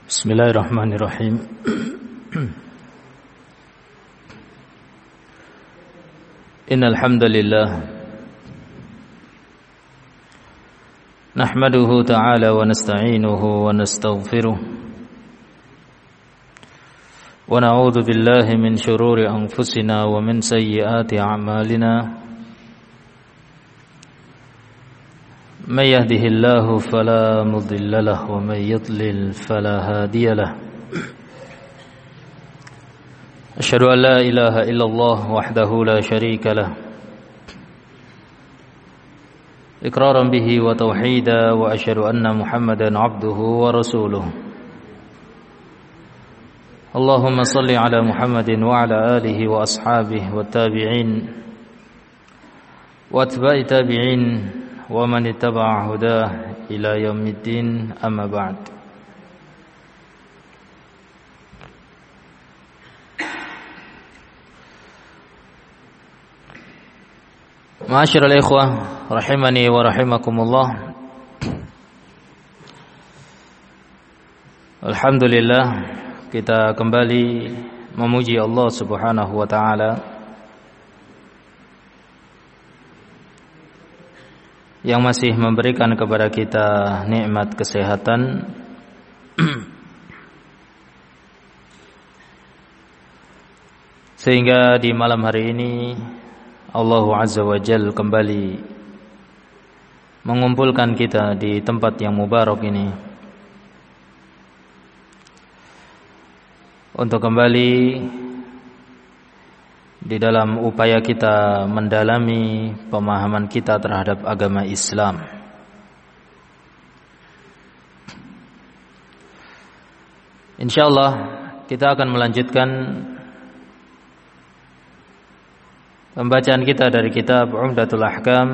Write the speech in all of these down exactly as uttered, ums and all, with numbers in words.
Bismillahirrahmanirrahim. Innal hamdalillah nahmaduhu ta'ala wa nasta'inuhu wa nastaghfiruh wa na'udzu billahi min shururi anfusina wa min sayyiati a'malina. من يهده الله فلا مضل له ومن يضلل فلا هادي له أشهد أن لا إله إلا الله وحده لا شريك له إقرارا به وتوحيدا وأشهد أن محمدا عبده ورسوله اللهم صل على محمد وعلى آله وأصحابه والتابعين واتباع التابعين ومن اتبع هداه إلى يوم الدين أما بعد. Ma'asyiral ikhwah rahimani wa rahimakumullah. Alhamdulillah, kita kembali memuji Allah Subhanahu wa taala yang masih memberikan kepada kita nikmat kesehatan sehingga di malam hari ini Allah Azza wa Jalla kembali mengumpulkan kita di tempat yang mubarak ini untuk kembali di dalam upaya kita mendalami pemahaman kita terhadap agama Islam. Insyaallah kita akan melanjutkan pembacaan kita dari kitab Umdatul Ahkam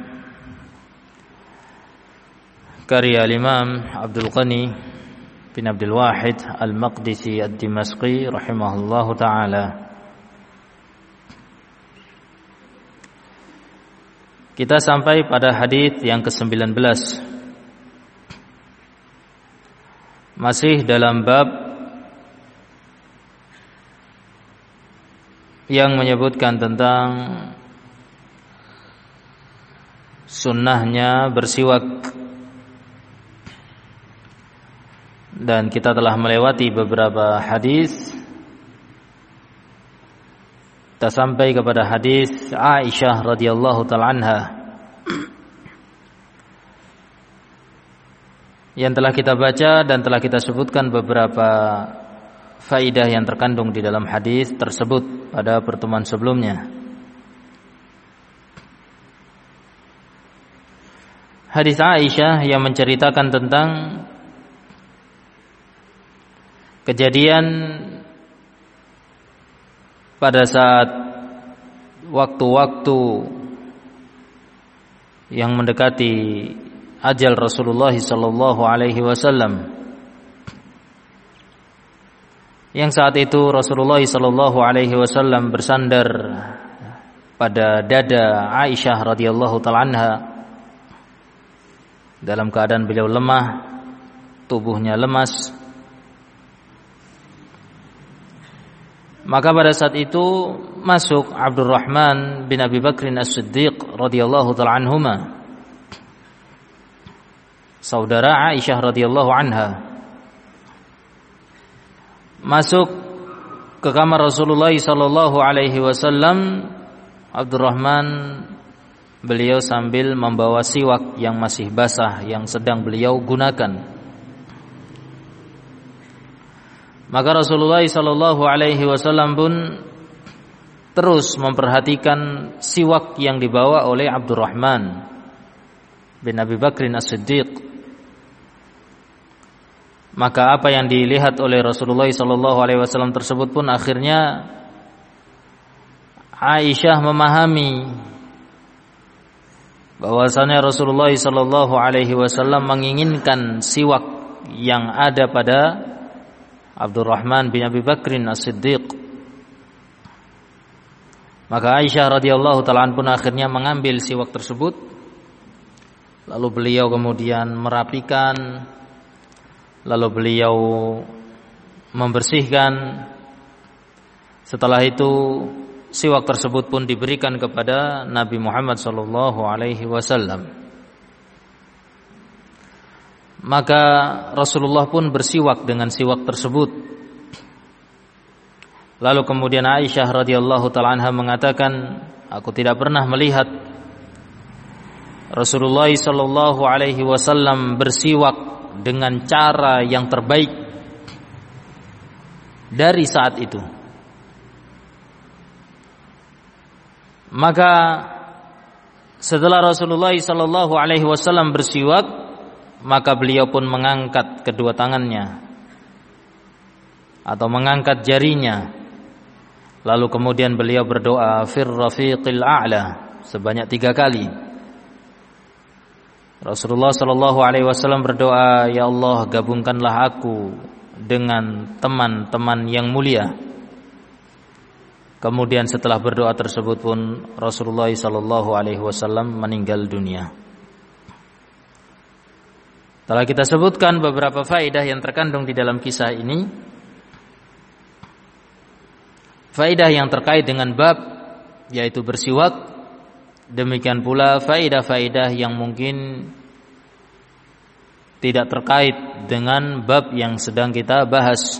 karya Imam Abdul Ghani bin Abdul Wahid Al-Maqdisi Ad-Dimashqi rahimahullahu taala. Kita sampai pada hadis yang kesembilan belas. Masih dalam bab yang menyebutkan tentang sunnahnya bersiwak. Dan kita telah melewati beberapa hadis. Kita sampai kepada hadis Aisyah radhiyallahu taala anha yang telah kita baca dan telah kita sebutkan beberapa faidah yang terkandung di dalam hadis tersebut pada pertemuan sebelumnya. Hadis Aisyah yang menceritakan tentang kejadian pada saat waktu-waktu yang mendekati ajal Rasulullah sallallahu alaihi wasallam, yang saat itu Rasulullah sallallahu alaihi wasallam bersandar pada dada Aisyah radhiyallahu taala anha dalam keadaan beliau lemah, tubuhnya lemas. Maka pada saat itu masuk Abdurrahman bin Abi Bakr As-Siddiq radhiyallahu taala anhuma, saudara Aisyah radhiyallahu anha, masuk ke kamar Rasulullah sallallahu alaihi wasallam. Abdurrahman, beliau sambil membawa siwak yang masih basah yang sedang beliau gunakan. Maka Rasulullah sallallahu alaihi wasallam pun terus memperhatikan siwak yang dibawa oleh Abdurrahman bin Abi Bakr As-Siddiq. Maka apa yang dilihat oleh Rasulullah sallallahu alaihi wasallam tersebut pun akhirnya Aisyah memahami bahwasanya Rasulullah sallallahu alaihi wasallam menginginkan siwak yang ada pada Abdurrahman bin Abi Bakr As-Siddiq. Maka Aisyah radhiyallahu taala pun akhirnya mengambil siwak tersebut. Lalu beliau kemudian merapikan, lalu beliau membersihkan. Setelah itu siwak tersebut pun diberikan kepada Nabi Muhammad sallallahu alaihi wasallam. Maka Rasulullah pun bersiwak dengan siwak tersebut. Lalu kemudian Aisyah radhiyallahu taala anha mengatakan, aku tidak pernah melihat Rasulullah sallallahu alaihi wasallam bersiwak dengan cara yang terbaik dari saat itu. Maka setelah Rasulullah sallallahu alaihi wasallam bersiwak, maka beliau pun mengangkat kedua tangannya atau mengangkat jarinya. Lalu kemudian beliau berdoa fir rafiqil a'la sebanyak tiga kali. Rasulullah sallallahu alaihi wasallam berdoa, ya Allah, gabungkanlah aku dengan teman-teman yang mulia. Kemudian setelah berdoa tersebut pun Rasulullah sallallahu alaihi wasallam meninggal dunia. Telah kita sebutkan beberapa faedah yang terkandung di dalam kisah ini. Faedah yang terkait dengan bab yaitu bersiwak. Demikian pula faedah-faedah yang mungkin tidak terkait dengan bab yang sedang kita bahas.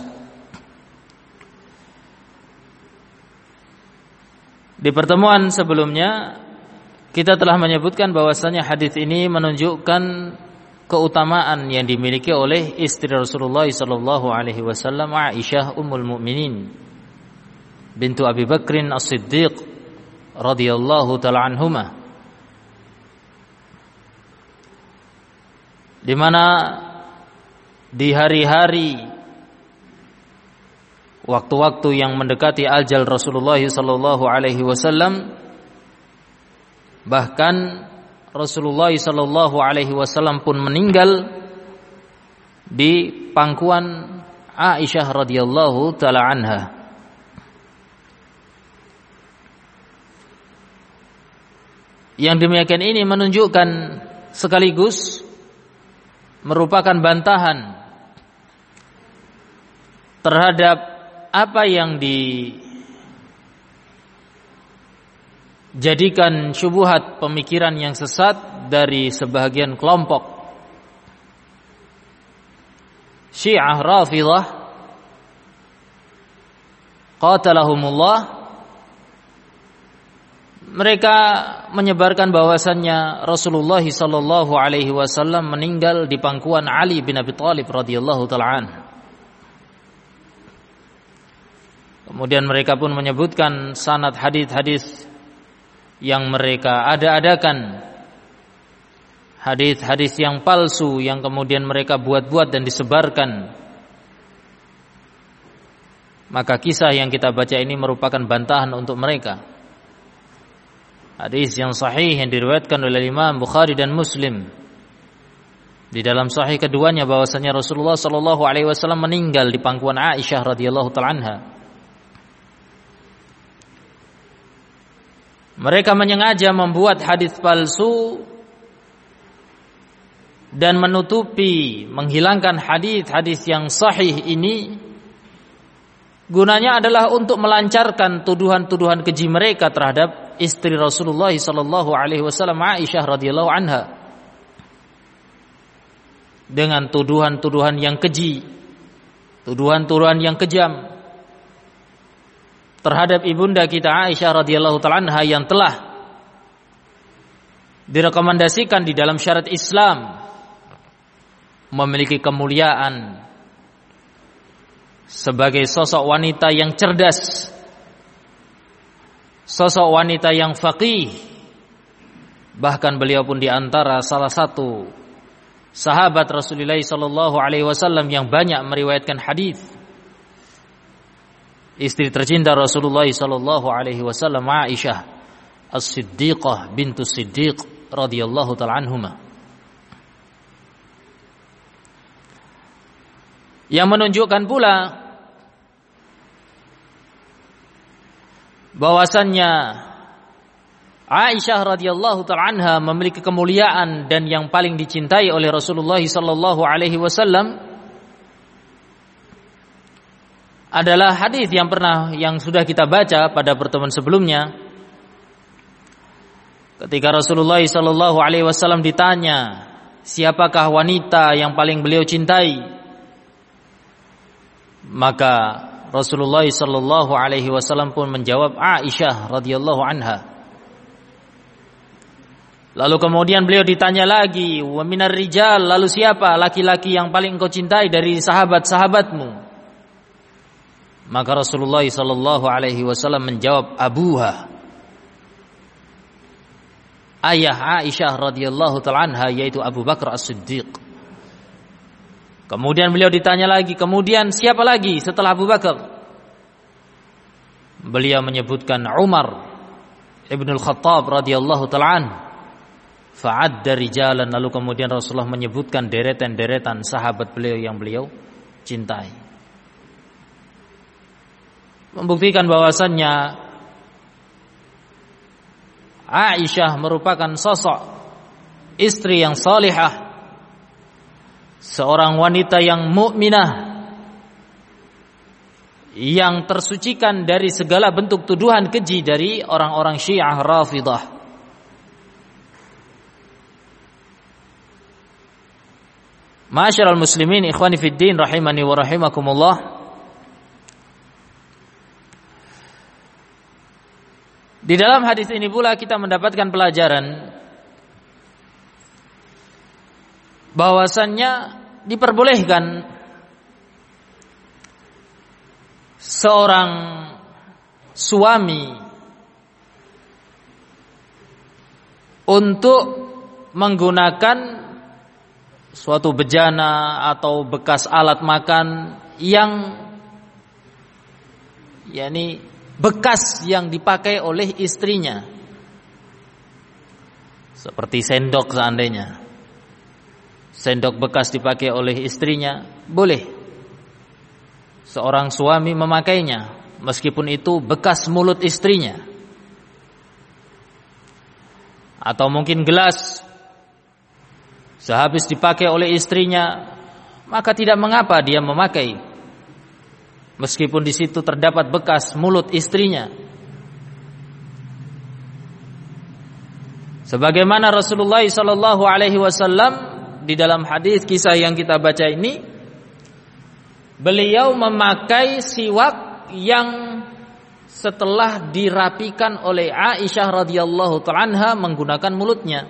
Di pertemuan sebelumnya kita telah menyebutkan bahwasanya hadis ini menunjukkan keutamaan yang dimiliki oleh istri Rasulullah sallallahu alaihi wasallam, Aisyah ummul mukminin bintu Abi Bakrin As-Siddiq radhiyallahu taala anhuma, di mana di hari-hari waktu-waktu yang mendekati ajal Rasulullah sallallahu alaihi wasallam, bahkan Rasulullah sallallahu alaihi wasallam pun meninggal di pangkuan Aisyah radhiyallahu taala anha. Yang demikian ini menunjukkan sekaligus merupakan bantahan terhadap apa yang dijadikan syubhat pemikiran yang sesat dari sebahagian kelompok Syiah Rafidhah qatalahumullah. Mereka menyebarkan bahwasannya Rasulullah sallallahu alaihi wasallam meninggal di pangkuan Ali bin Abi Thalib radhiyallahu taala anhu. Kemudian mereka pun menyebutkan sanad hadis-hadis yang mereka ada-adakan, hadis-hadis yang palsu yang kemudian mereka buat-buat dan disebarkan. Maka kisah yang kita baca ini merupakan bantahan untuk mereka. Hadis yang sahih yang diriwayatkan oleh Imam Bukhari dan Muslim. Di dalam sahih keduanya bahwasanya Rasulullah sallallahu alaihi wasallam meninggal di pangkuan Aisyah radhiyallahu taala anha. Mereka menyengaja membuat hadis palsu dan menutupi, menghilangkan hadis-hadis yang sahih ini. Gunanya adalah untuk melancarkan tuduhan-tuduhan keji mereka terhadap istri Rasulullah sallallahu alaihi wasallam Aisyah radhiyallahu anha dengan tuduhan-tuduhan yang keji, tuduhan-tuduhan yang kejam terhadap ibunda kita Aisyah radhiyallahu taala anha yang telah direkomendasikan di dalam syariat Islam memiliki kemuliaan sebagai sosok wanita yang cerdas, sosok wanita yang faqih. Bahkan beliau pun di antara salah satu sahabat Rasulullah sallallahu alaihi wasallam yang banyak meriwayatkan hadis. Istri tercinta Rasulullah sallallahu alaihi wasallam Aisyah As-Siddiqah bintu Siddiq radhiyallahu taala anhuma. Yang menunjukkan pula bahwasannya Aisyah radhiyallahu taala anha memiliki kemuliaan dan yang paling dicintai oleh Rasulullah sallallahu alaihi wasallam adalah hadis yang pernah yang sudah kita baca pada pertemuan sebelumnya. Ketika Rasulullah sallallahu alaihi wasallam ditanya, siapakah wanita yang paling beliau cintai? Maka Rasulullah sallallahu alaihi wasallam pun menjawab Aisyah radhiyallahu anha. Lalu kemudian beliau ditanya lagi, wa minar rijal, lalu siapa laki-laki yang paling engkau cintai dari sahabat-sahabatmu? Maka Rasulullah sallallahu alaihi wasallam menjawab, abuha, ayah Aisyah radhiyallahu ta'ala anha, yaitu Abu Bakar As-Siddiq. Kemudian beliau ditanya lagi, kemudian siapa lagi setelah Abu Bakar? Beliau menyebutkan Umar Ibn Al-Khattab radhiyallahu ta'ala anhu. Fa'adda rijalan, lalu kemudian Rasulullah menyebutkan deretan-deretan sahabat beliau yang beliau cintai. Membuktikan bahwasannya Aisyah merupakan sosok istri yang salihah, seorang wanita yang mukminah, yang tersucikan dari segala bentuk tuduhan keji dari orang-orang Syiah Rafidah. Ma'asyiral muslimin, ikhwani fid din, rahimani wa rahimakumullah. Di dalam hadis ini pula kita mendapatkan pelajaran bahwasannya diperbolehkan seorang suami untuk menggunakan suatu bejana atau bekas alat makan yang yakni bekas yang dipakai oleh istrinya, seperti sendok seandainya sendok bekas dipakai oleh istrinya, boleh seorang suami memakainya meskipun itu bekas mulut istrinya. Atau mungkin gelas sehabis dipakai oleh istrinya, maka tidak mengapa dia memakai meskipun di situ terdapat bekas mulut istrinya. Sebagaimana Rasulullah sallallahu alaihi wasallam di dalam hadis kisah yang kita baca ini, beliau memakai siwak yang setelah dirapikan oleh Aisyah radhiyallahu ta'ala anha menggunakan mulutnya.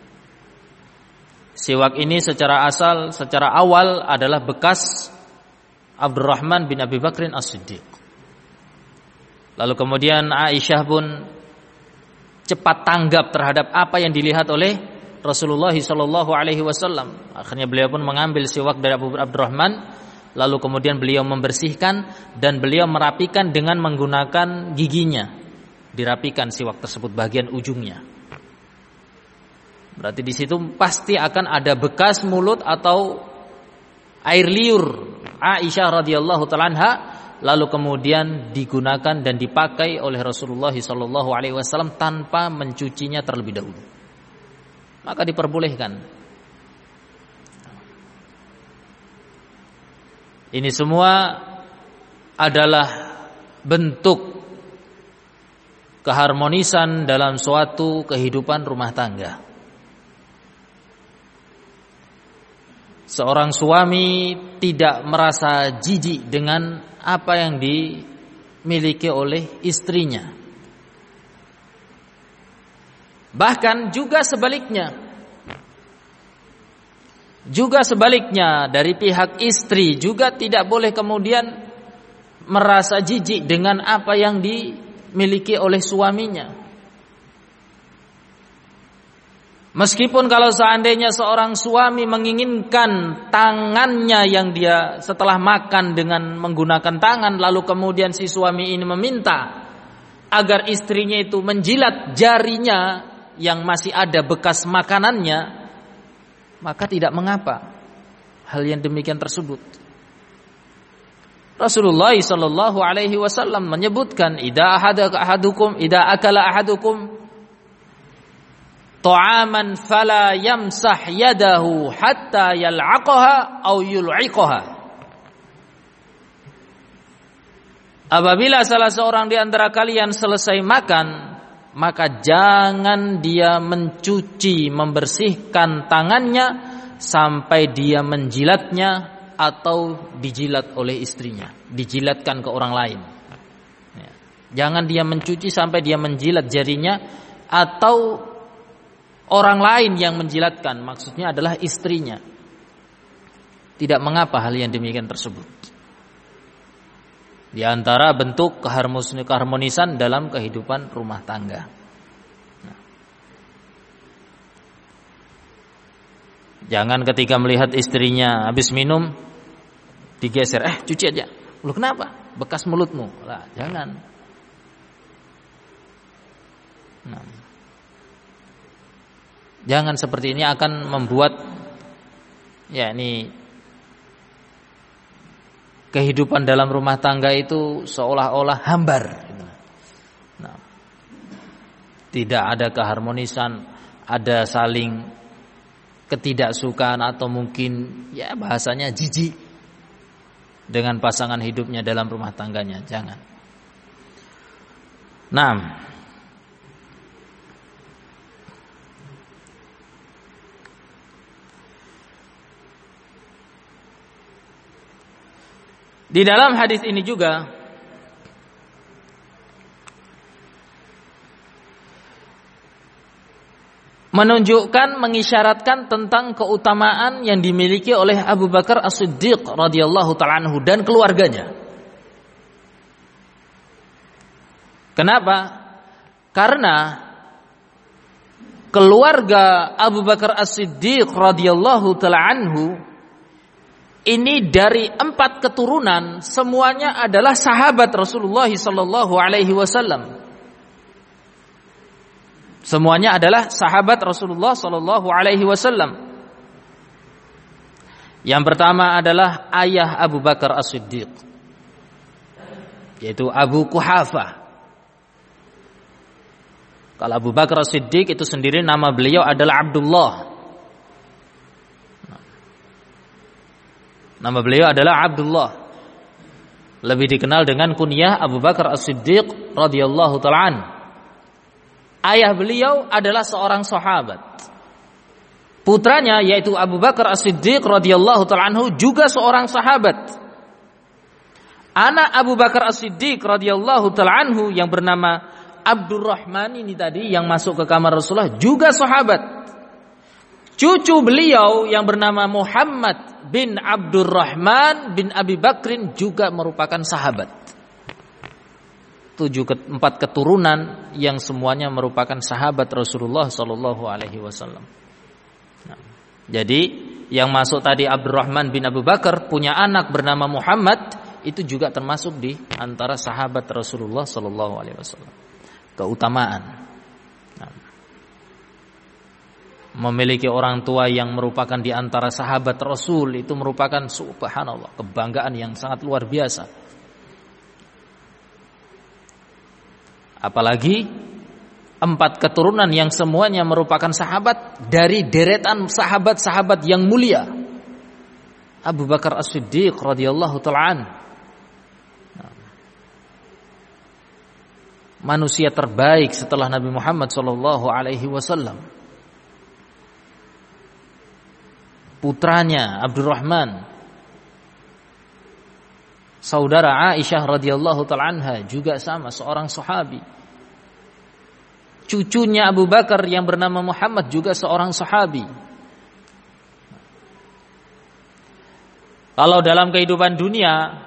Siwak ini secara asal, secara awal adalah bekas Abdurrahman bin Abi Bakrin As-Siddiq. Lalu kemudian Aisyah pun cepat tanggap terhadap apa yang dilihat oleh Rasulullah sallallahu alaihi wasallam. Akhirnya beliau pun mengambil siwak dari Abu Abdurrahman, lalu kemudian beliau membersihkan dan beliau merapikan dengan menggunakan giginya. Dirapikan siwak tersebut bagian ujungnya. Berarti di situ pasti akan ada bekas mulut atau air liur Aisyah radhiyallahu ta'ala anha, lalu kemudian digunakan dan dipakai oleh Rasulullah sallallahu alaihi wasallam tanpa mencucinya terlebih dahulu. Maka diperbolehkan. Ini semua adalah bentuk keharmonisan dalam suatu kehidupan rumah tangga. Seorang suami tidak merasa jijik dengan apa yang dimiliki oleh istrinya. Bahkan juga sebaliknya. Juga sebaliknya dari pihak istri juga tidak boleh kemudian merasa jijik dengan apa yang dimiliki oleh suaminya. Meskipun kalau seandainya seorang suami menginginkan tangannya yang dia setelah makan dengan menggunakan tangan, lalu kemudian si suami ini meminta agar istrinya itu menjilat jarinya yang masih ada bekas makanannya, maka tidak mengapa hal yang demikian tersebut. Rasulullah sallallahu alaihi wasallam menyebutkan, idza ahadukum idza akala ahadukum ta'aman fala yamsah yadahu hatta yal'aqaha aw yul'iqaha. apabila salah seorang di antara kalian selesai makan, maka jangan dia mencuci, membersihkan tangannya sampai dia menjilatnya atau dijilat oleh istrinya, dijilatkan ke orang lain. Ya. Jangan dia mencuci sampai dia menjilat jarinya atau orang lain yang menjilatkan, maksudnya adalah istrinya. Tidak mengapa hal yang demikian tersebut. Di antara bentuk keharmonisan dalam kehidupan rumah tangga. Nah. Jangan ketika melihat istrinya habis minum digeser, eh cuci aja. Lu kenapa? Bekas mulutmu. Lah, jangan. Nah. Jangan seperti ini, akan membuat ya ini kehidupan dalam rumah tangga itu seolah-olah hambar. Nah, tidak ada keharmonisan, ada saling ketidaksukaan atau mungkin ya bahasanya jijik dengan pasangan hidupnya dalam rumah tangganya. Jangan. Nah, di dalam hadis ini juga menunjukkan, mengisyaratkan tentang keutamaan yang dimiliki oleh Abu Bakar As-Siddiq radhiyallahu ta'ala anhu dan keluarganya. Kenapa? Karena keluarga Abu Bakar As-Siddiq radhiyallahu ta'ala anhu ini dari empat keturunan semuanya adalah sahabat Rasulullah sallallahu alaihi wasallam. Semuanya adalah sahabat Rasulullah sallallahu alaihi wasallam. Yang pertama adalah ayah Abu Bakar As-Siddiq, yaitu Abu Quhafah. Kalau Abu Bakar As-Siddiq itu sendiri nama beliau adalah Abdullah. Nama beliau adalah Abdullah. Lebih dikenal dengan kunyah Abu Bakar As-Siddiq radhiyallahu ta'ala an. Ayah beliau adalah seorang sahabat. Putranya yaitu Abu Bakar As-Siddiq radhiyallahu ta'ala anhu juga seorang sahabat. Anak Abu Bakar As-Siddiq radhiyallahu ta'ala anhu yang bernama Abdurrahman ini tadi yang masuk ke kamar Rasulullah juga sahabat. Cucu beliau yang bernama Muhammad bin Abdurrahman bin Abi Bakrin juga merupakan sahabat. Tujuh empat keturunan yang semuanya merupakan sahabat Rasulullah Sallallahu Alaihi Wasallam. Nah, jadi yang masuk tadi Abdurrahman bin Abu Bakar punya anak bernama Muhammad, itu juga termasuk di antara sahabat Rasulullah Sallallahu Alaihi Wasallam. Keutamaan. Memiliki orang tua yang merupakan di antara sahabat Rasul itu merupakan subhanallah kebanggaan yang sangat luar biasa. Apalagi empat keturunan yang semuanya merupakan sahabat dari deretan sahabat-sahabat yang mulia. Abu Bakar As-Siddiq radhiyallahu ta'ala an, manusia terbaik setelah Nabi Muhammad sallallahu alaihi wasallam. Putranya Abdurrahman, saudara Aisyah radhiyallahu ta'ala anha juga sama seorang sahabi. Cucunya Abu Bakar yang bernama Muhammad juga seorang sahabi. Kalau dalam kehidupan dunia,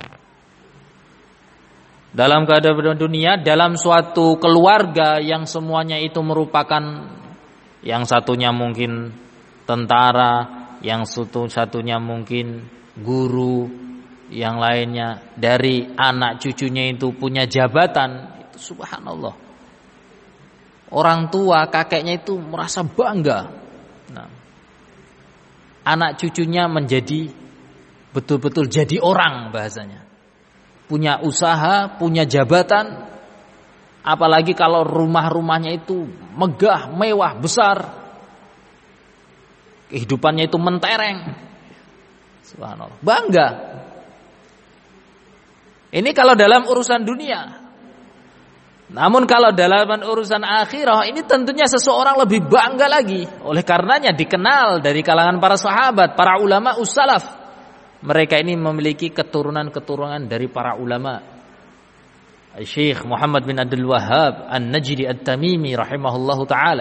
dalam kehidupan dunia, dalam suatu keluarga yang semuanya itu merupakan, yang satunya mungkin tentara, yang satu-satunya mungkin guru, yang lainnya dari anak cucunya itu punya jabatan, itu subhanallah. Orang tua kakeknya itu merasa bangga. Nah, anak cucunya menjadi betul-betul jadi orang bahasanya. Punya usaha, punya jabatan. Apalagi kalau rumah-rumahnya itu megah, mewah, besar. Kehidupannya itu mentereng. Subhanallah. Bangga. Ini kalau dalam urusan dunia. Namun kalau dalam urusan akhirah, ini tentunya seseorang lebih bangga lagi. Oleh karenanya dikenal dari kalangan para sahabat, para ulama ussalaf. Mereka ini memiliki keturunan-keturunan dari para ulama. Syekh Muhammad bin Abdul Wahhab An-Najdi At-Tamimi rahimahullahu ta'ala,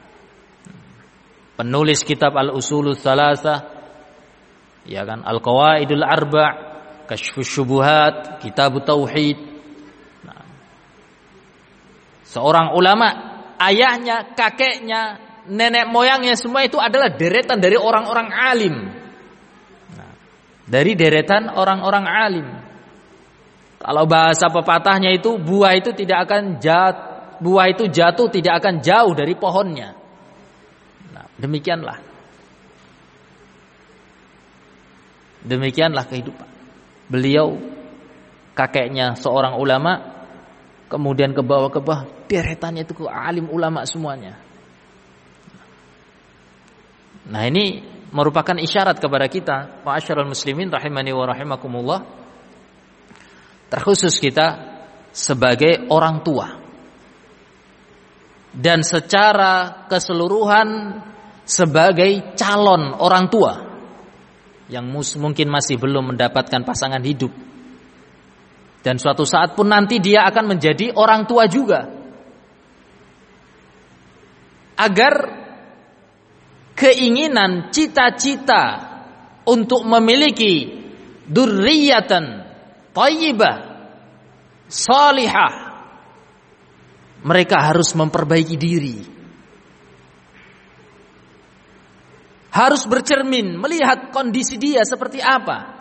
penulis kitab Al-Usulul Tsalatsa, ya kan, Al-Qawaidul Arba', Kasyfus Syubuhat, Kitab Tauhid. Nah, seorang ulama, ayahnya, kakeknya, nenek moyangnya semua itu adalah deretan dari orang-orang alim. Nah, dari deretan orang-orang alim. Kalau bahasa pepatahnya itu, buah itu tidak akan jat, buah itu jatuh tidak akan jauh dari pohonnya. Nah, demikianlah. Demikianlah kehidupan. Beliau kakeknya seorang ulama, kemudian ke bawah ke bawah deretannya itu ke alim ulama semuanya. Nah, ini merupakan isyarat kepada kita, ma'asyiral muslimin rahimani wa rahimakumullah, terkhusus kita sebagai orang tua, dan secara keseluruhan sebagai calon orang tua yang mungkin masih belum mendapatkan pasangan hidup, dan suatu saat pun nanti dia akan menjadi orang tua juga, agar keinginan, cita-cita untuk memiliki dzurriyyatan thayyibah, salihah, mereka harus memperbaiki diri. Harus bercermin, melihat kondisi dia seperti apa.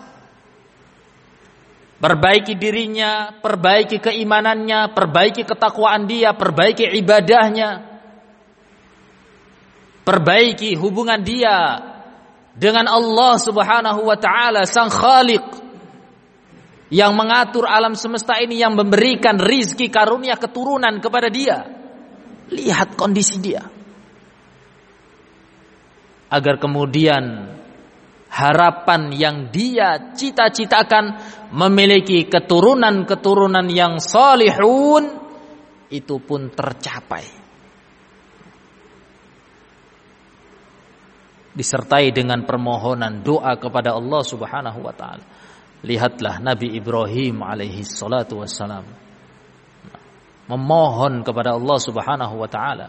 Perbaiki dirinya, perbaiki keimanannya, perbaiki ketakwaan dia, perbaiki ibadahnya, perbaiki hubungan dia dengan Allah Subhanahu wa ta'ala, Sang Khaliq, yang mengatur alam semesta ini, yang memberikan rizki karunia keturunan kepada dia. Lihat kondisi dia, agar kemudian harapan yang dia cita-citakan memiliki keturunan-keturunan yang salihun itu pun tercapai, disertai dengan permohonan doa kepada Allah Subhanahu wa ta'ala. Lihatlah Nabi Ibrahim alaihi salatu wassalam memohon kepada Allah Subhanahu wa ta'ala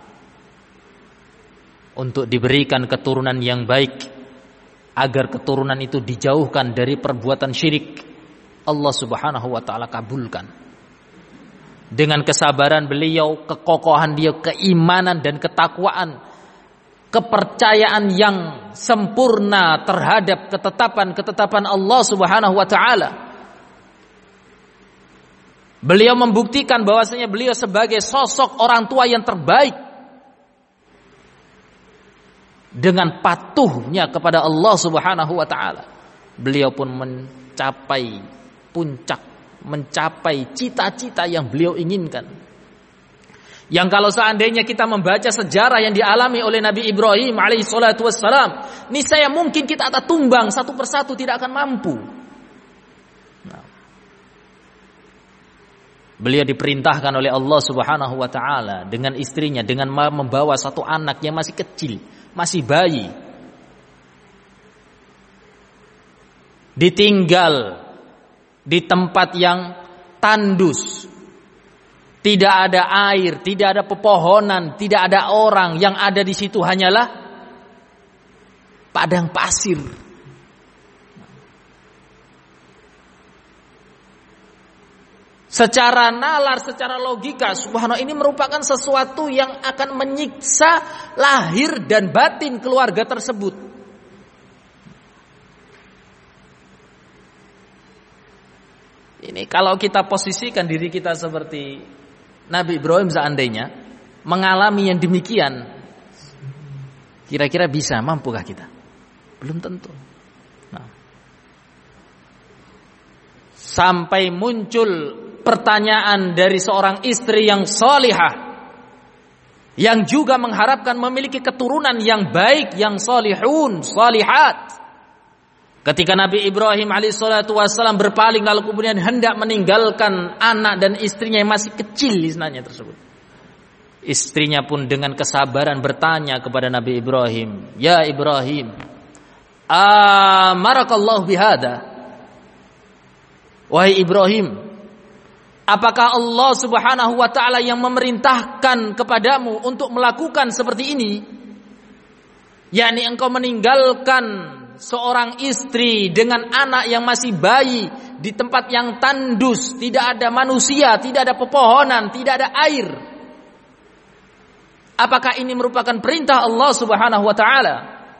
untuk diberikan keturunan yang baik, agar keturunan itu dijauhkan dari perbuatan syirik. Allah Subhanahu wa ta'ala kabulkan. Dengan kesabaran beliau, kekokohan dia, keimanan dan ketakwaan, kepercayaan yang sempurna terhadap ketetapan-ketetapan Allah Subhanahu wa ta'ala, beliau membuktikan bahwasanya beliau sebagai sosok orang tua yang terbaik. Dengan patuhnya kepada Allah Subhanahu wa ta'ala, beliau pun mencapai puncak, mencapai cita-cita yang beliau inginkan. Yang kalau seandainya kita membaca sejarah yang dialami oleh Nabi Ibrahim alaihi salatu wassalam, niscaya mungkin kita tak tumbang satu persatu, tidak akan mampu. Nah, beliau diperintahkan oleh Allah Subhanahu wa ta'ala dengan istrinya, dengan membawa satu anak yang masih kecil, masih bayi, ditinggal di tempat yang tandus, tidak ada air, tidak ada pepohonan, tidak ada orang, yang ada di situ hanyalah padang pasir. Secara nalar, secara logika, subhanallah, ini merupakan sesuatu yang akan menyiksa lahir dan batin keluarga tersebut. Ini kalau kita posisikan diri kita seperti Nabi Ibrahim seandainya mengalami yang demikian, kira-kira bisa, mampukah kita? Belum tentu. Nah, sampai muncul pertanyaan dari seorang istri yang salihah, yang juga mengharapkan memiliki keturunan yang baik, yang salihun, salihat. Ketika Nabi Ibrahim alaihissalatu wassalam berpaling lalu kemudian hendak meninggalkan anak dan istrinya yang masih kecil istilahnya tersebut. Istrinya pun dengan kesabaran bertanya kepada Nabi Ibrahim, "Ya Ibrahim, amarakallahu bihada?" Wahai Ibrahim, apakah Allah Subhanahu wa taala yang memerintahkan kepadamu untuk melakukan seperti ini? yakni engkau meninggalkan seorang istri dengan anak yang masih bayi di tempat yang tandus, tidak ada manusia, tidak ada pepohonan, tidak ada air. Apakah ini merupakan perintah Allah Subhanahu wa taala?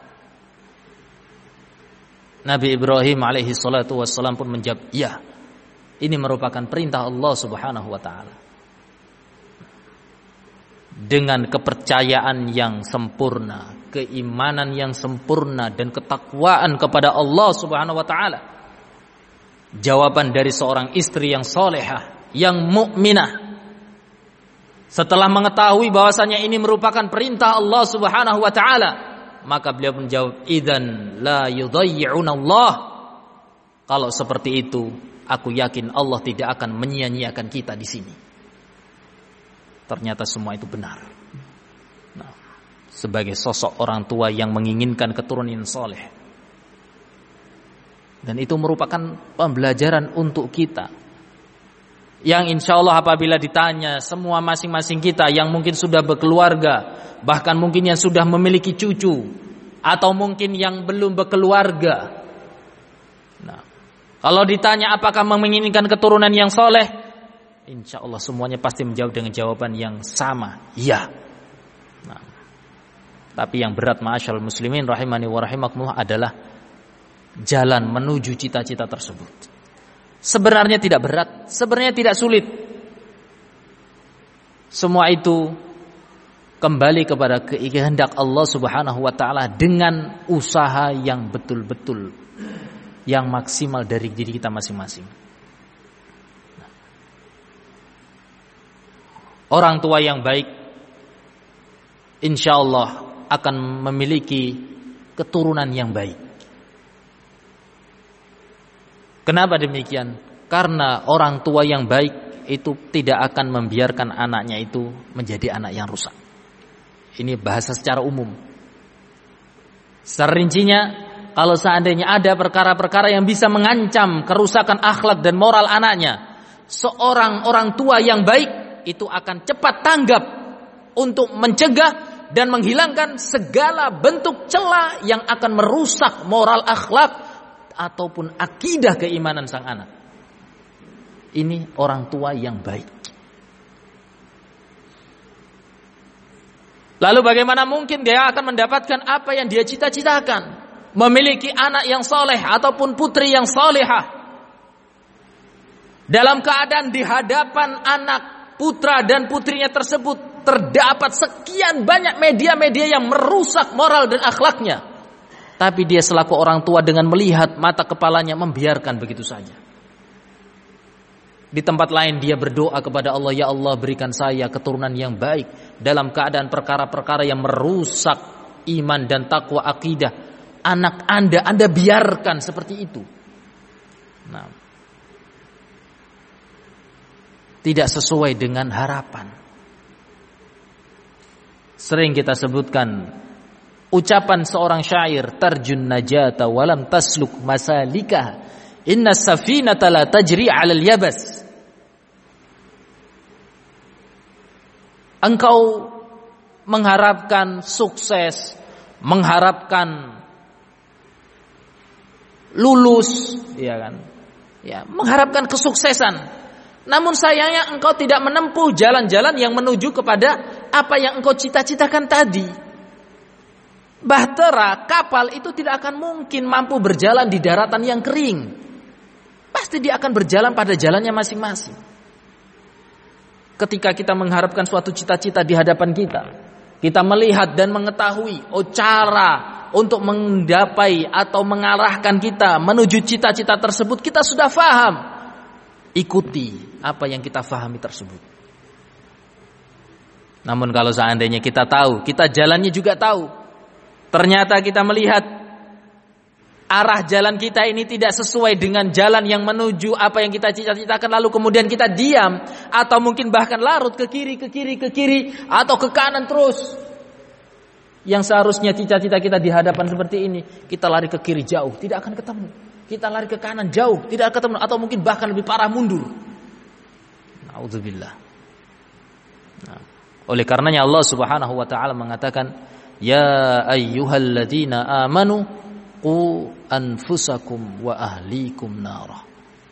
Nabi Ibrahim alaihi salatu wassalam pun menjawab, "Ya, ini merupakan perintah Allah Subhanahu wa taala." Dengan kepercayaan yang sempurna, keimanan yang sempurna dan ketakwaan kepada Allah Subhanahu wa taala, jawaban dari seorang istri yang solehah, yang mukminah, setelah mengetahui bahwasanya ini merupakan perintah Allah Subhanahu wa taala, maka beliau menjawab, "Idzan la yudayyi'una Allah." Kalau seperti itu, aku yakin Allah tidak akan menyia-nyiakan kita di sini. Ternyata semua itu benar. Nah, sebagai sosok orang tua yang menginginkan keturunan soleh, dan itu merupakan pembelajaran untuk kita, yang insya Allah apabila ditanya semua masing-masing kita yang mungkin sudah berkeluarga, bahkan mungkin yang sudah memiliki cucu, atau mungkin yang belum berkeluarga, nah, kalau ditanya apakah menginginkan keturunan yang soleh, insya Allah semuanya pasti menjawab dengan jawaban yang sama, ya. Nah, tapi yang berat ma'asyarul muslimin rahimani wa rahimakumullah adalah jalan menuju cita-cita tersebut. Sebenarnya tidak berat, sebenarnya tidak sulit. Semua itu kembali kepada kehendak Allah Subhanahu wa taala dengan usaha yang betul-betul, yang maksimal dari diri kita masing-masing. Orang tua yang baik insya Allah akan memiliki keturunan yang baik. Kenapa demikian? Karena orang tua yang baik itu tidak akan membiarkan anaknya itu menjadi anak yang rusak. Ini bahasa secara umum. Serincinya, kalau seandainya ada perkara-perkara yang bisa mengancam kerusakan akhlak dan moral anaknya, seorang orang tua yang baik itu akan cepat tanggap untuk mencegah dan menghilangkan segala bentuk celah yang akan merusak moral akhlak ataupun akidah keimanan sang anak. Ini orang tua yang baik. Lalu bagaimana mungkin dia akan mendapatkan apa yang dia cita-citakan? Memiliki anak yang soleh ataupun putri yang solehah, dalam keadaan di hadapan anak putra dan putrinya tersebut terdapat sekian banyak media-media yang merusak moral dan akhlaknya, tapi dia selaku orang tua dengan melihat mata kepalanya membiarkan begitu saja. Di tempat lain dia berdoa kepada Allah, "Ya Allah, berikan saya keturunan yang baik dalam keadaan perkara-perkara yang merusak iman dan takwa akidah. Anak Anda, Anda biarkan seperti itu." Nah, tidak sesuai dengan harapan. Sering kita sebutkan ucapan seorang syair, "Tarjun najata walam tasluk masalikah, inna safinata la tajri 'alal yabas." Engkau mengharapkan sukses, mengharapkan lulus, ya kan? Ya, mengharapkan kesuksesan. Namun sayangnya engkau tidak menempuh jalan-jalan yang menuju kepada apa yang engkau cita-citakan tadi. Bahtera, kapal itu tidak akan mungkin mampu berjalan di daratan yang kering. Pasti dia akan berjalan pada jalannya masing-masing. Ketika kita mengharapkan suatu cita-cita di hadapan kita, kita melihat dan mengetahui oh cara untuk menggapai atau mengarahkan kita menuju cita-cita tersebut, kita sudah faham. Ikuti apa yang kita fahami tersebut. Namun kalau seandainya kita tahu, kita jalannya juga tahu, ternyata kita melihat arah jalan kita ini tidak sesuai dengan jalan yang menuju apa yang kita cita-citakan, lalu kemudian kita diam atau mungkin bahkan larut ke kiri, ke kiri, ke kiri atau ke kanan terus. Yang seharusnya cita-cita kita di hadapan seperti ini, kita lari ke kiri jauh, tidak akan ketemu. Kita lari ke kanan jauh, tidak akan ketemu, atau mungkin bahkan lebih parah mundur. Nauzubillah. Nah, oleh karenanya Allah Subhanahu wa taala mengatakan, "Ya ayyuhalladzina amanu qu anfusakum wa ahlikum nara."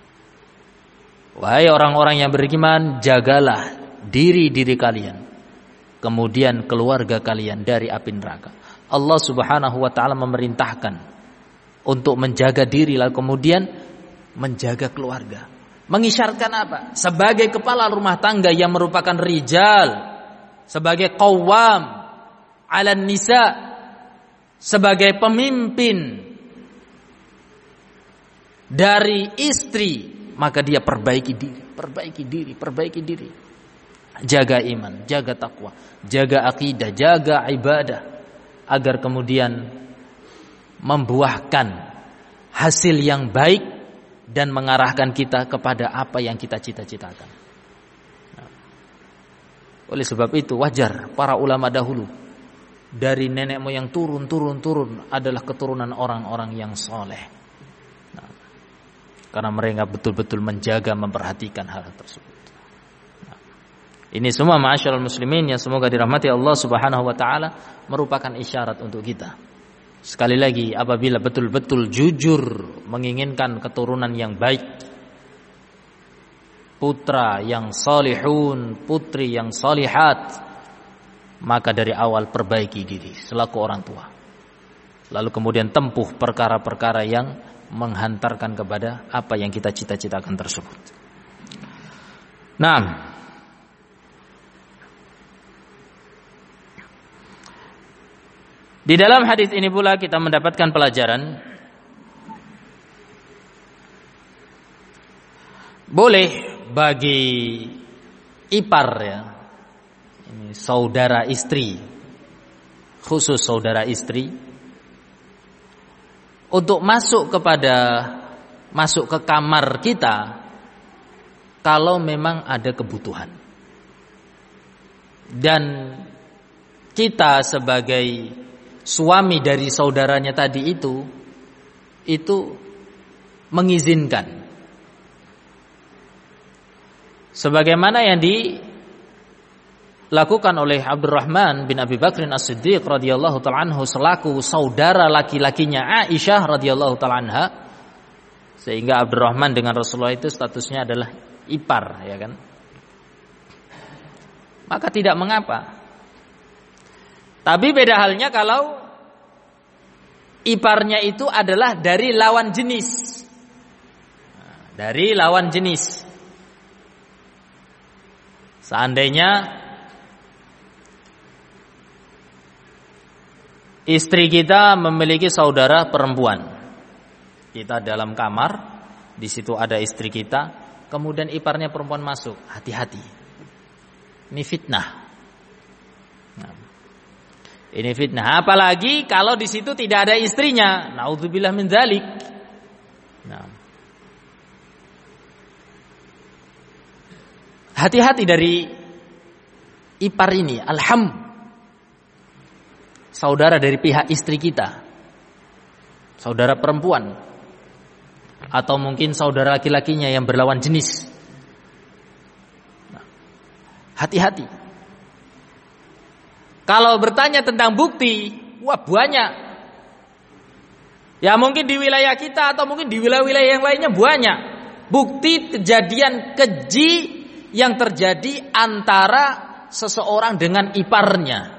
Wahai orang-orang yang beriman, jagalah diri-diri kalian, kemudian keluarga kalian dari api neraka. Allah Subhanahu wa taala memerintahkan untuk menjaga diri, lalu kemudian menjaga keluarga. Mengisyaratkan apa? Sebagai kepala rumah tangga yang merupakan rijal, sebagai qawwam 'alan nisa, sebagai pemimpin dari istri, maka dia perbaiki diri, perbaiki diri, perbaiki diri. Jaga iman, jaga takwa, jaga akidah, jaga ibadah, agar kemudian membuahkan hasil yang baik dan mengarahkan kita kepada apa yang kita cita-citakan. Nah, oleh sebab itu wajar para ulama dahulu dari nenek moyang turun turun turun adalah keturunan orang-orang yang soleh. Nah, karena mereka betul-betul menjaga, memperhatikan hal tersebut. Nah, ini semua ma'asyiral muslimin yang semoga dirahmati Allah Subhanahu wa taala merupakan isyarat untuk kita. Sekali lagi, apabila betul-betul jujur menginginkan keturunan yang baik, putra yang salihun, putri yang salihat, maka dari awal perbaiki diri selaku orang tua. Lalu kemudian tempuh perkara-perkara yang menghantarkan kepada apa yang kita cita-citakan tersebut. Nah, di dalam hadis ini pula kita mendapatkan pelajaran boleh bagi ipar, ya, ini saudara istri, khusus saudara istri, untuk masuk kepada masuk ke kamar kita kalau memang ada kebutuhan, dan kita sebagai suami dari saudaranya tadi itu itu mengizinkan, sebagaimana yang dilakukan oleh Abdurrahman bin Abi Bakrin As-Siddiq radhiyallahu ta'ala anhu selaku saudara laki-lakinya Aisyah radhiyallahu ta'ala anha, sehingga Abdurrahman dengan Rasulullah itu statusnya adalah ipar, ya kan? Maka tidak mengapa. Tapi beda halnya kalau iparnya itu adalah dari lawan jenis. Dari lawan jenis. Seandainya istri kita memiliki saudara perempuan, kita dalam kamar, di situ ada istri kita, kemudian iparnya perempuan masuk, hati-hati. Ini fitnah. Nah, ini fitnah, apalagi kalau di situ tidak ada istrinya. Naudzubillah min dzalik. Nah, hati-hati dari ipar ini, alham, saudara dari pihak istri kita, saudara perempuan, atau mungkin saudara laki-lakinya yang berlawan jenis. Nah, hati-hati. Kalau bertanya tentang bukti, wah banyak. Ya mungkin di wilayah kita atau mungkin di wilayah-wilayah yang lainnya banyak bukti kejadian keji yang terjadi antara seseorang dengan iparnya.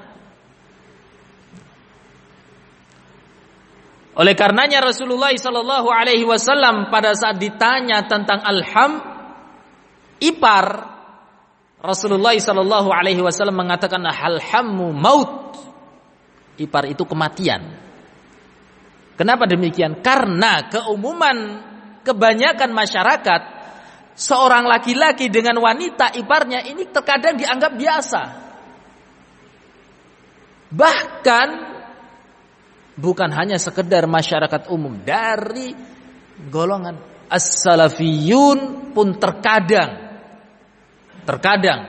Oleh karenanya Rasulullah sallallahu alaihi wasallam pada saat ditanya tentang alham, ipar, Rasulullah sallallahu alaihi wasallam mengatakan alhammu maut. Ipar itu kematian. Kenapa demikian? Karena keumuman kebanyakan masyarakat, seorang laki-laki dengan wanita iparnya ini terkadang dianggap biasa. Bahkan bukan hanya sekedar masyarakat umum, dari golongan as-salafiyun pun terkadang terkadang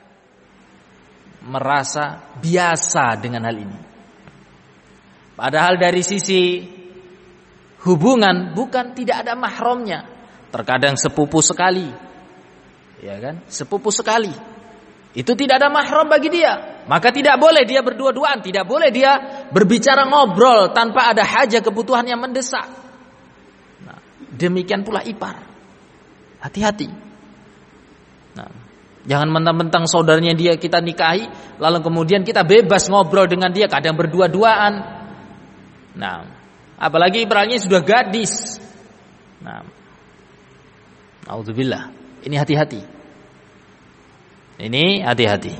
merasa biasa dengan hal ini. Padahal dari sisi hubungan bukan tidak ada mahramnya. Terkadang sepupu sekali, ya kan? Sepupu sekali. Itu tidak ada mahram bagi dia. Maka tidak boleh dia berdua-duaan, tidak boleh dia berbicara ngobrol tanpa ada hajat kebutuhan yang mendesak. Nah, demikian pula ipar. Hati-hati. Nah, jangan mentang-mentang saudaranya dia kita nikahi, lalu kemudian kita bebas ngobrol dengan dia, kadang berdua-duaan. Nah, apalagi ibaratnya sudah gadis. Nah, auzubillah. Ini hati-hati. Ini hati-hati.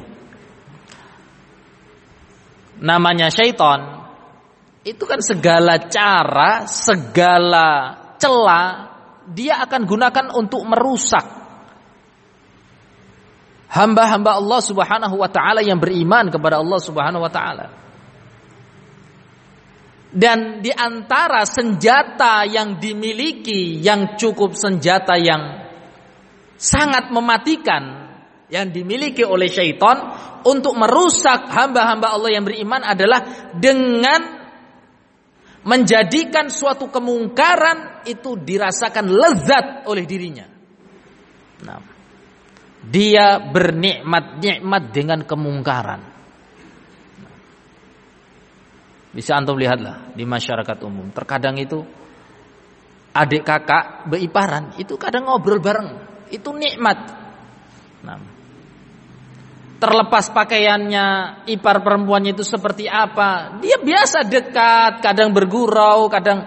Namanya syaitan itu kan segala cara, segala celah dia akan gunakan untuk merusak hamba-hamba Allah Subhanahu wa taala yang beriman kepada Allah Subhanahu wa taala. Dan di antara senjata yang dimiliki, yang cukup senjata yang sangat mematikan yang dimiliki oleh syaitan untuk merusak hamba-hamba Allah yang beriman adalah dengan menjadikan suatu kemungkaran itu dirasakan lezat oleh dirinya. Nah, dia bernikmat-nikmat dengan kemungkaran. Bisa antum lihatlah di masyarakat umum. Terkadang itu adik kakak beriparan, itu kadang ngobrol bareng. Itu nikmat. Nah, terlepas pakaiannya ipar perempuannya itu seperti apa, dia biasa dekat, kadang bergurau, kadang.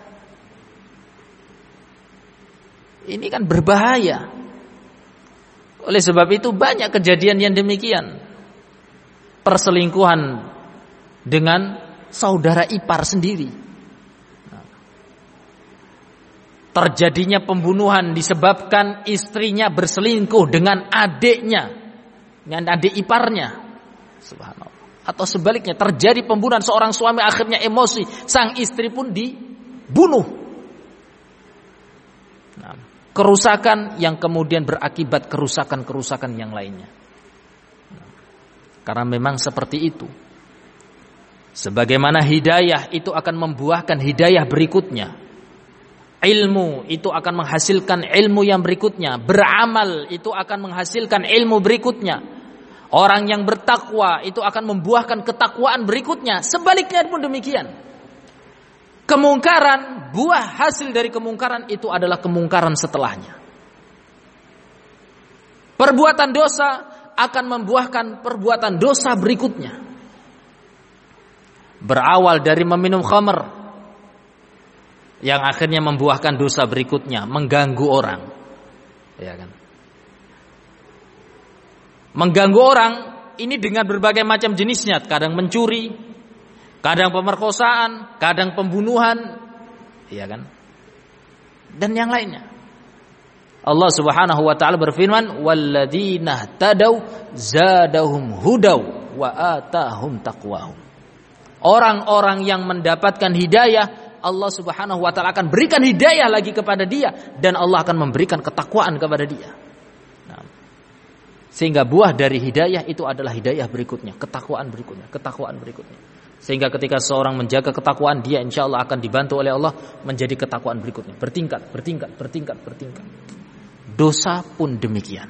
Ini kan berbahaya. Oleh sebab itu banyak kejadian yang demikian. Perselingkuhan dengan saudara ipar sendiri. Terjadinya pembunuhan disebabkan istrinya berselingkuh dengan adiknya, dengan adik iparnya. Subhanallah. Atau sebaliknya, terjadi pembunuhan, seorang suami akhirnya emosi, sang istri pun dibunuh. Nah, kerusakan yang kemudian berakibat kerusakan-kerusakan yang lainnya. Nah, karena memang seperti itu. Sebagaimana hidayah itu akan membuahkan hidayah berikutnya. Ilmu itu akan menghasilkan ilmu yang berikutnya. Beramal itu akan menghasilkan ilmu berikutnya. Orang yang bertakwa itu akan membuahkan ketakwaan berikutnya. Sebaliknya pun demikian. Kemungkaran, buah hasil dari kemungkaran itu adalah kemungkaran setelahnya. Perbuatan dosa akan membuahkan perbuatan dosa berikutnya. Berawal dari meminum khamr yang akhirnya membuahkan dosa berikutnya, mengganggu orang, ya kan? Mengganggu orang ini dengan berbagai macam jenisnya, kadang mencuri, kadang pemerkosaan, kadang pembunuhan, ya kan? Dan yang lainnya. Allah Subhanahu wa taala berfirman, "Walladzina tadaw zadahum hudaw wa atahum taqwahum." Orang-orang yang mendapatkan hidayah, Allah Subhanahu wa taala akan berikan hidayah lagi kepada dia dan Allah akan memberikan ketakwaan kepada dia. Nah, sehingga buah dari hidayah itu adalah hidayah berikutnya, ketakwaan berikutnya, ketakwaan berikutnya. Sehingga ketika seorang menjaga ketakwaan, dia insya Allah akan dibantu oleh Allah menjadi ketakwaan berikutnya, bertingkat, bertingkat, bertingkat, bertingkat. Dosa pun demikian.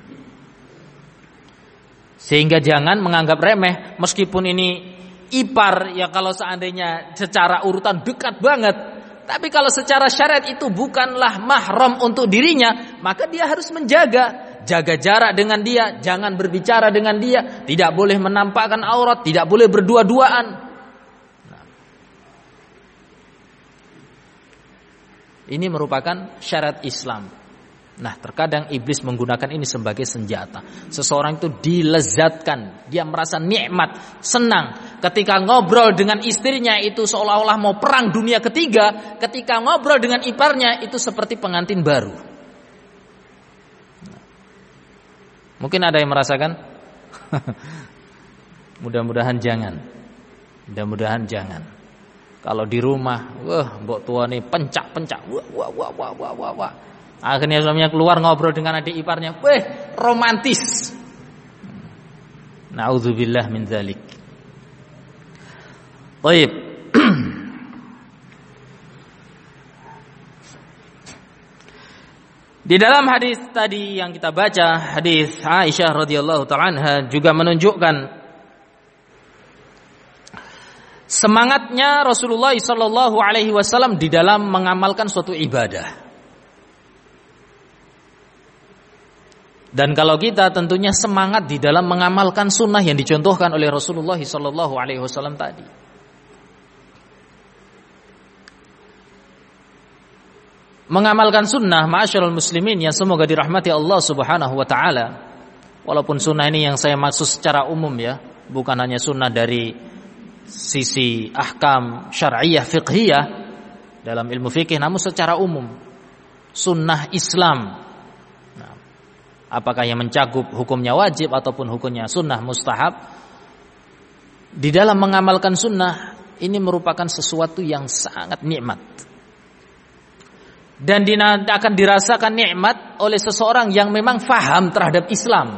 Sehingga jangan menganggap remeh, meskipun ini ipar, ya kalau seandainya secara urutan dekat banget, tapi kalau secara syariat itu bukanlah mahram untuk dirinya, maka dia harus menjaga, jaga jarak dengan dia, jangan berbicara dengan dia, tidak boleh menampakkan aurat, tidak boleh berdua-duaan. Nah, ini merupakan syariat Islam. Nah, terkadang iblis menggunakan ini sebagai senjata. Seseorang itu dilezatkan, dia merasa nikmat, senang. Ketika ngobrol dengan istrinya itu seolah-olah mau perang dunia ketiga. Ketika ngobrol dengan iparnya itu seperti pengantin baru. Mungkin ada yang merasakan? Mudah-mudahan jangan. Mudah-mudahan jangan. Kalau di rumah, wah, mbok tuane pencak-pencak, wah wah wah wah wah wah. wah. Akhirnya suaminya keluar ngobrol dengan adik iparnya, weh, romantis. Nauzubillah min dzalik. Baik. Di dalam hadis tadi yang kita baca, hadis Aisyah radhiyallahu ta'ala anha juga menunjukkan semangatnya Rasulullah sallallahu alaihi wasallam di dalam mengamalkan suatu ibadah. Dan kalau kita tentunya semangat di dalam mengamalkan sunnah yang dicontohkan oleh Rasulullah sallallahu alaihi wasallam tadi. Mengamalkan sunnah, ma'asyiral muslimin yang semoga dirahmati Allah Subhanahu wa taala. Walaupun sunnah ini yang saya maksud secara umum ya, bukan hanya sunnah dari sisi ahkam syar'iyyah fiqhiyah dalam ilmu fikih, namun secara umum sunnah Islam. Nah, apakah yang mencakup hukumnya wajib ataupun hukumnya sunnah mustahab? Di dalam mengamalkan sunnah ini merupakan sesuatu yang sangat nikmat. Dan akan dirasakan nikmat oleh seseorang yang memang faham terhadap Islam,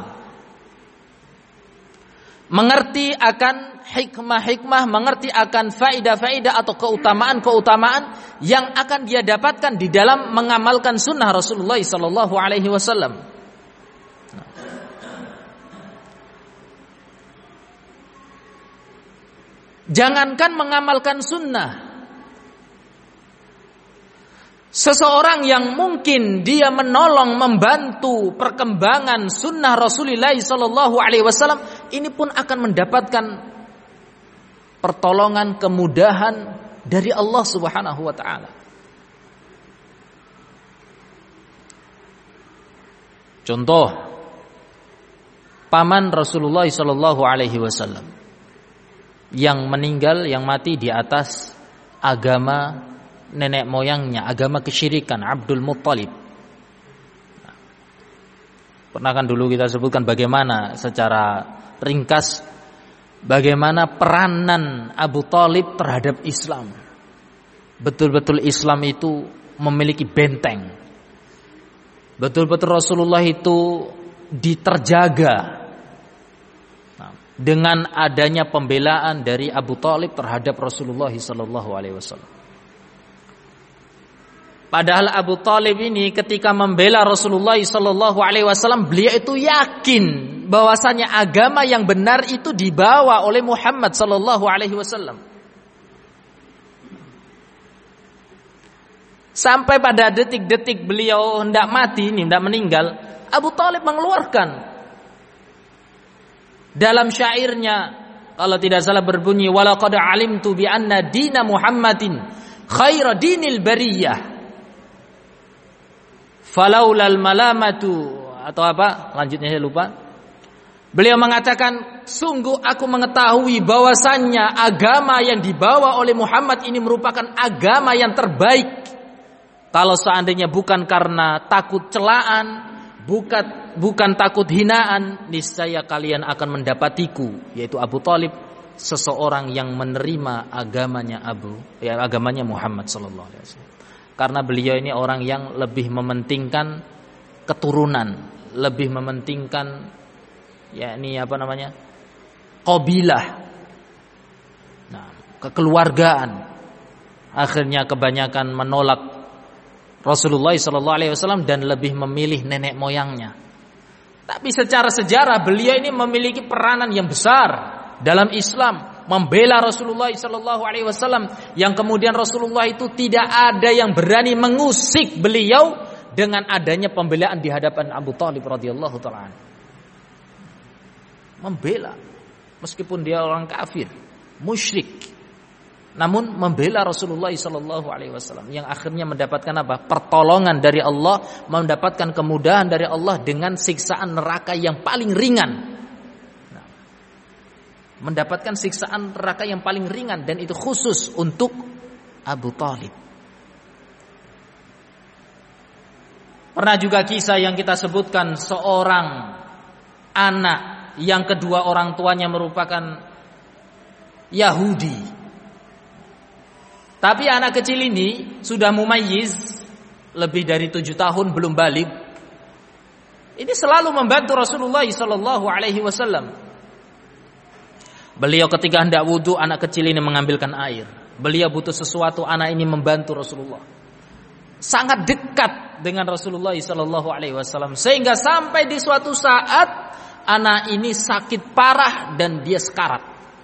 mengerti akan hikmah-hikmah, mengerti akan faidah-faidah atau keutamaan-keutamaan yang akan dia dapatkan di dalam mengamalkan sunnah Rasulullah sallallahu alaihi wasallam. Jangankan mengamalkan sunnah, seseorang yang mungkin dia menolong, membantu perkembangan sunnah Rasulullah sallallahu alaihi wasallam, ini pun akan mendapatkan pertolongan, kemudahan dari Allah Subhanahu wa taala. Contoh, paman Rasulullah sallallahu alaihi wasallam yang meninggal, yang mati di atas agama nenek moyangnya, agama kesyirikan, Abdul Muttalib. Pernah kan dulu kita sebutkan bagaimana secara ringkas bagaimana peranan Abu Thalib terhadap Islam. Betul-betul Islam itu memiliki benteng. Betul-betul Rasulullah itu diterjaga dengan adanya pembelaan dari Abu Thalib terhadap Rasulullah sallallahu alaihi wasallam. Padahal Abu Thalib ini ketika membela Rasulullah sallallahu alaihi wasallam, beliau itu yakin bahwasanya agama yang benar itu dibawa oleh Muhammad sallallahu alaihi wasallam. Sampai pada detik-detik beliau hendak mati, ini hendak meninggal, Abu Thalib mengeluarkan dalam syairnya, kalau tidak salah berbunyi, walaqad alimtu bi anna dina Muhammadin khaira dinil bariyah falaulal malamatu, atau apa lanjutnya saya lupa. Beliau mengatakan, sungguh aku mengetahui bahwasannya agama yang dibawa oleh Muhammad ini merupakan agama yang terbaik. Kalau seandainya bukan karena takut celaan, bukan bukan takut hinaan, niscaya kalian akan mendapatiku, yaitu Abu Thalib, seseorang yang menerima agamanya Abu, ya agamanya Muhammad sallallahu alaihi wasallam. Karena beliau ini orang yang lebih mementingkan keturunan, lebih mementingkan yakni apa namanya? qabilah. Nah, kekeluargaan. Akhirnya kebanyakan menolak Rasulullah sallallahu alaihi wasallam dan lebih memilih nenek moyangnya. Tapi secara sejarah beliau ini memiliki peranan yang besar dalam Islam, membela Rasulullah sallallahu alaihi wasallam, yang kemudian Rasulullah itu tidak ada yang berani mengusik beliau dengan adanya pembelaan di hadapan Abu Thalib radhiyallahu taala. Membela meskipun dia orang kafir, musyrik, namun membela Rasulullah sallallahu alaihi wasallam yang akhirnya mendapatkan apa? Pertolongan dari Allah, mendapatkan kemudahan dari Allah dengan siksaan neraka yang paling ringan. Mendapatkan siksaan neraka yang paling ringan, dan itu khusus untuk Abu Thalib. Pernah juga kisah yang kita sebutkan, seorang anak yang kedua orang tuanya merupakan Yahudi. Tapi anak kecil ini sudah mumayyiz, lebih dari tujuh tahun belum balik. Ini selalu membantu Rasulullah sallallahu alaihi wasallam. Beliau ketika hendak wudu, anak kecil ini mengambilkan air. Beliau butuh sesuatu, anak ini membantu Rasulullah. Sangat dekat dengan Rasulullah sallallahu alaihi wasallam, sehingga sampai di suatu saat anak ini sakit parah dan dia sekarat.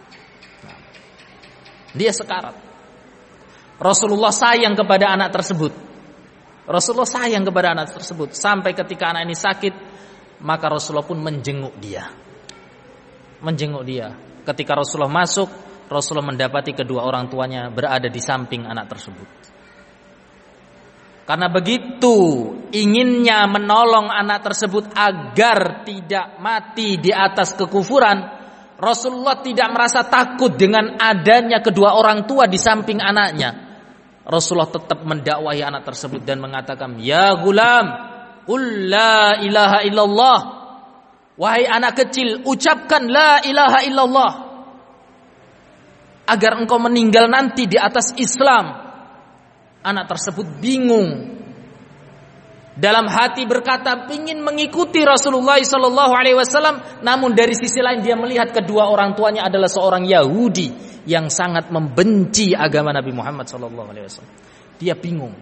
Dia sekarat. Rasulullah sayang kepada anak tersebut. Rasulullah sayang kepada anak tersebut sampai ketika anak ini sakit, maka Rasulullah pun menjenguk dia. Menjenguk dia. Ketika Rasulullah masuk, Rasulullah mendapati kedua orang tuanya berada di samping anak tersebut. Karena begitu inginnya menolong anak tersebut agar tidak mati di atas kekufuran, Rasulullah tidak merasa takut dengan adanya kedua orang tua di samping anaknya. Rasulullah tetap mendakwahi anak tersebut dan mengatakan, "Ya gulam, qul la ilaha illallah." Wahai anak kecil, ucapkan la ilaha illallah agar engkau meninggal nanti di atas Islam. Anak tersebut bingung. Dalam hati berkata ingin mengikuti Rasulullah sallallahu alaihi wasallam, namun dari sisi lain dia melihat kedua orang tuanya adalah seorang Yahudi yang sangat membenci agama Nabi Muhammad sallallahu alaihi wasallam. Dia bingung.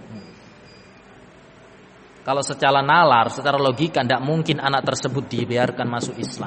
Kalau secara nalar, secara logika tidak mungkin anak tersebut dibiarkan masuk Islam.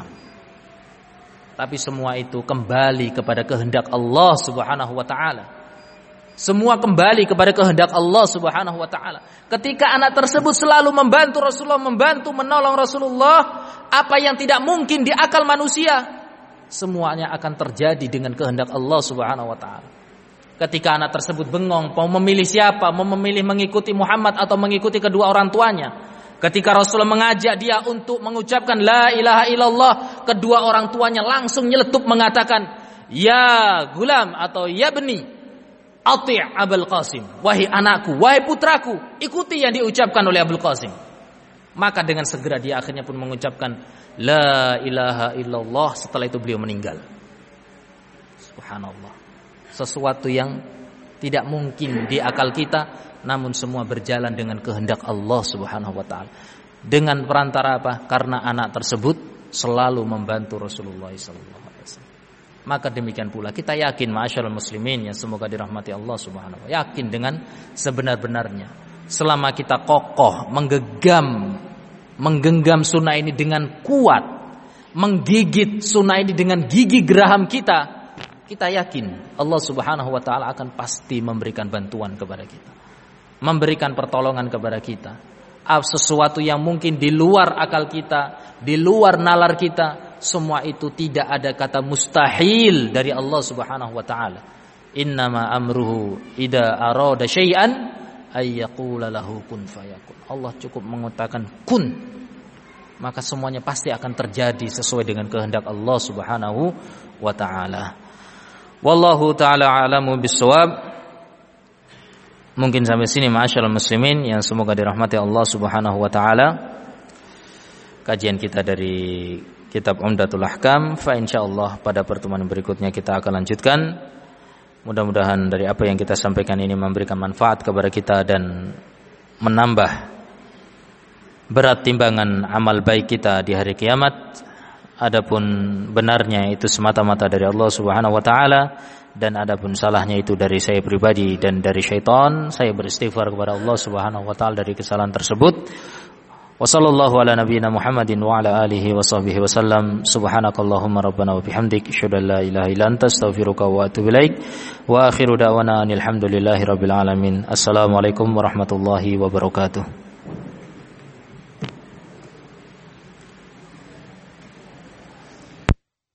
Tapi semua itu kembali kepada kehendak Allah Subhanahu wa taala. Semua kembali kepada kehendak Allah Subhanahu wa taala. Ketika anak tersebut selalu membantu Rasulullah, membantu menolong Rasulullah, apa yang tidak mungkin di akal manusia, semuanya akan terjadi dengan kehendak Allah Subhanahu wa taala. Ketika anak tersebut bengong, mau memilih siapa, mau memilih mengikuti Muhammad atau mengikuti kedua orang tuanya. Ketika Rasulullah mengajak dia untuk mengucapkan la ilaha illallah, kedua orang tuanya langsung nyeletuk mengatakan, "Ya gulam" atau "Ya bni, ati' Abul Qasim." Wahai anakku, wahai putraku, ikuti yang diucapkan oleh Abul Qasim. Maka dengan segera dia akhirnya pun mengucapkan la ilaha illallah. Setelah itu beliau meninggal. Subhanallah. Sesuatu yang tidak mungkin di akal kita, namun semua berjalan dengan kehendak Allah Subhanahu wa taala. Dengan perantara apa? Karena anak tersebut selalu membantu Rasulullah sallallahu alaihi wasallam. Maka demikian pula kita yakin ma'asyiral muslimin yang semoga dirahmati Allah Subhanahu wa taala, yakin dengan sebenar-benarnya selama kita kokoh menggenggam menggenggam sunnah ini dengan kuat, menggigit sunnah ini dengan gigi geraham kita, kita yakin Allah Subhanahu wa taala akan pasti memberikan bantuan kepada kita, memberikan pertolongan kepada kita. Sesuatu yang mungkin di luar akal kita, di luar nalar kita, semua itu tidak ada kata mustahil dari Allah Subhanahu wa taala. Innama amruhu idza arada syai'an ay yaqula lahu kun fayakun. Allah cukup mengatakan kun, maka semuanya pasti akan terjadi sesuai dengan kehendak Allah Subhanahu wa taala. Wallahu taala a'lamu bissawab. Mungkin sampai sini ma'asyiral muslimin yang semoga dirahmati Allah Subhanahu wa taala. Kajian kita dari kitab Umdatul Ahkam, fa insyaallah pada pertemuan berikutnya kita akan lanjutkan. Mudah-mudahan dari apa yang kita sampaikan ini memberikan manfaat kepada kita dan menambah berat timbangan amal baik kita di hari kiamat. Adapun benarnya itu semata-mata dari Allah Subhanahu wa taala, dan adapun salahnya itu dari saya pribadi dan dari syaitan. Saya beristighfar kepada Allah Subhanahu wa taala dari kesalahan tersebut. Wa sallallahu ala nabiyyina Muhammadin wa ala alihi wa sahbihi wa sallam. Subhanakallahumma rabbana wa bihamdik asyhadu an la ilaha illa anta astaghfiruka wa atubu ilaik. Wa akhiru da'wana alhamdulillahi rabbil alamin. Assalamualaikum warahmatullahi wabarakatuh.